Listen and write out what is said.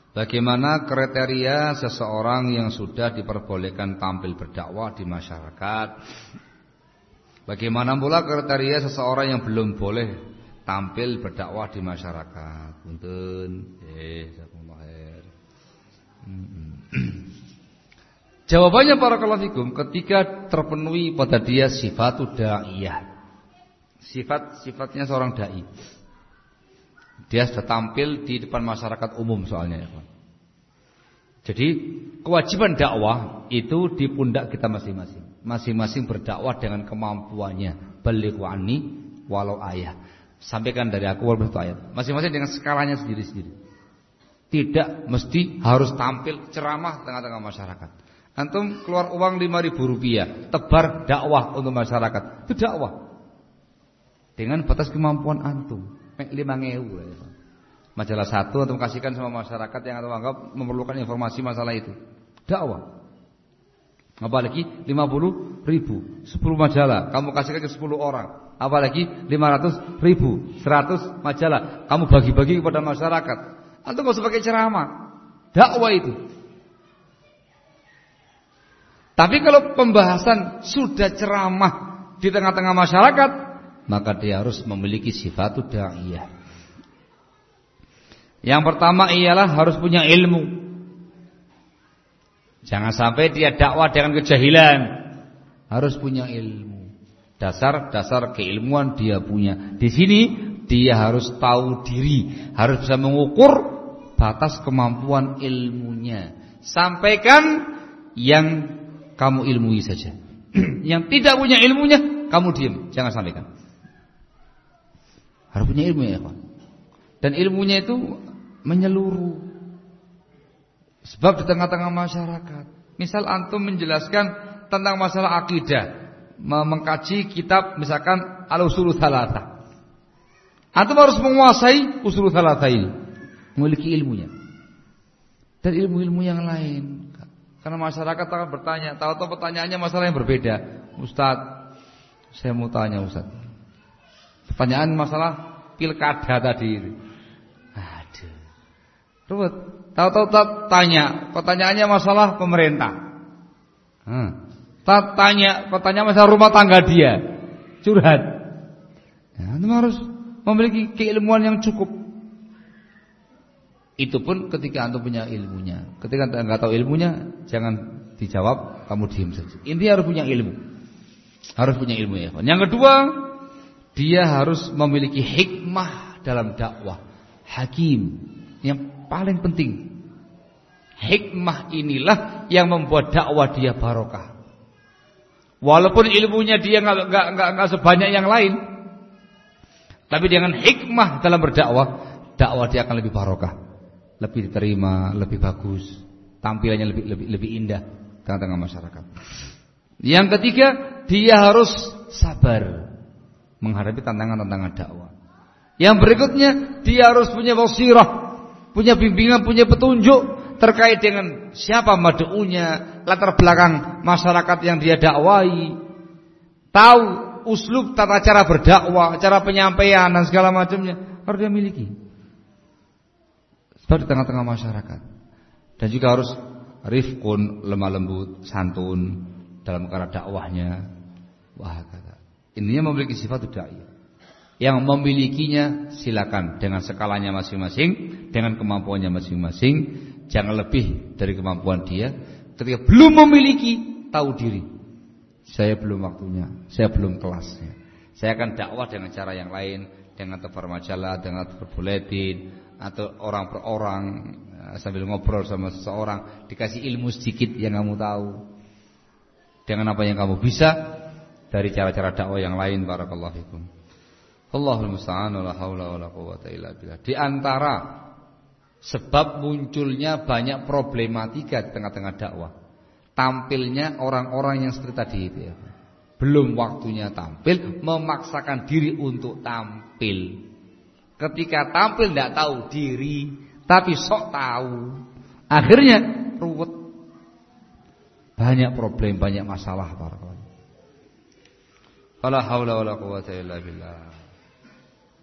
Bagaimana kriteria seseorang yang sudah diperbolehkan tampil berdakwah di masyarakat? Bagaimana pula kriteria seseorang yang belum boleh tampil berdakwah di masyarakat? Punten, jazakumullah khair. Jawabannya barakallahu fikum, ketika terpenuhi pada dia sifatud da'iyah. Sifatnya seorang dai. Dia sudah tampil di depan masyarakat umum soalnya. Jadi kewajiban dakwah itu di pundak kita masing-masing. Masing-masing berdakwah dengan kemampuannya. Balighu anni walau ayah. Sampaikan dari aku walaupun satu ayat. Masing-masing dengan skalanya sendiri-sendiri. Tidak mesti harus tampil ceramah tengah-tengah masyarakat. Antum keluar uang 5.000 rupiah, tebar dakwah untuk masyarakat. Itu dakwah. Dengan batas kemampuan antum. 5.000. Majalah satu antum kasihkan sama masyarakat yang antum anggap memerlukan informasi masalah itu. Dakwah. Apalagi 50.000, 10 majalah kamu kasihkan ke 10 orang. Apalagi 500.000, 100 majalah kamu bagi-bagi kepada masyarakat. Antum enggak usah pakai ceramah. Dakwah itu. Tapi kalau pembahasan sudah ceramah di tengah-tengah masyarakat, maka dia harus memiliki sifatud da'iyah. Yang pertama ialah harus punya ilmu. Jangan sampai dia dakwah dengan kejahilan. Harus punya ilmu. Dasar-dasar keilmuan dia punya. Di sini dia harus tahu diri, harus bisa mengukur batas kemampuan ilmunya. Sampaikan yang kamu ilmui saja. Yang tidak punya ilmunya, kamu diam, jangan sampaikan. Harus punya ilmu ya, Pak. Dan ilmunya itu menyeluruh. Sebab di tengah-tengah masyarakat, misal antum menjelaskan tentang masalah akidah, mengkaji kitab misalkan Al-Ushul Tsalatsah. Antum harus menguasai Ushul Tsalatsah ini, memiliki ilmunya. Dan ilmu-ilmu yang lain. Karena masyarakat akan bertanya, tahu-tahu pertanyaannya masalah yang berbeda. Ustaz, saya mau tanya Ustaz. Pertanyaan masalah pilkada tadi. Aduh. Ruwet. Tahu-tahu tanya, pertanyaannya masalah pemerintah. Tanya, pertanyaan masalah rumah tangga dia. Curhat. Ya, antum harus memiliki keilmuan yang cukup. Itu pun ketika antum punya ilmunya. Ketika antum enggak tahu ilmunya, jangan dijawab, kamu diam saja. Intinya harus punya ilmu. Harus punya ilmu ya. Yang kedua, dia harus memiliki hikmah dalam dakwah. Hakim. Yang paling penting. Hikmah inilah yang membuat dakwah dia barokah. Walaupun ilmunya dia enggak sebanyak yang lain, tapi dengan hikmah dalam berdakwah, dakwah dia akan lebih barokah. Lebih diterima, lebih bagus, tampilannya lebih indah tengah-tengah masyarakat. Yang ketiga, dia harus sabar menghadapi tantangan-tantangan dakwah. Yang berikutnya, dia harus punya basirah, punya bimbingan, punya petunjuk terkait dengan siapa mad'unya, latar belakang masyarakat yang dia dakwai, tahu uslub tata cara berdakwah, cara penyampaian dan segala macamnya harus dia miliki. Di tengah-tengah masyarakat. Dan juga harus rifqun, lemah lembut, santun dalam perkara dakwahnya. Wah, kata. Intinya memiliki sifat dai. Yang memilikinya silakan dengan skalanya masing-masing, dengan kemampuannya masing-masing, jangan lebih dari kemampuan dia. Ketika belum memiliki, tahu diri. Saya belum waktunya, saya belum kelasnya. Saya akan dakwah dengan cara yang lain, dengan tebar majalah, dengan tebar buletin, atau orang per orang sambil ngobrol sama seseorang, dikasih ilmu sedikit yang kamu tahu dengan apa yang kamu bisa dari cara-cara dakwah yang lain. Barakallahu fikum. Allahul musta'an, wala haula wala quwwata illa billah. Di antara sebab munculnya banyak problematika di tengah-tengah dakwah, tampilnya orang-orang yang seperti tadi itu ya. Belum waktunya tampil, memaksakan diri untuk tampil. Ketika tampil tidak tahu diri, tapi sok tahu. Akhirnya ruwet. Banyak problem, banyak masalah. Wala haula wala quwwata illa billah.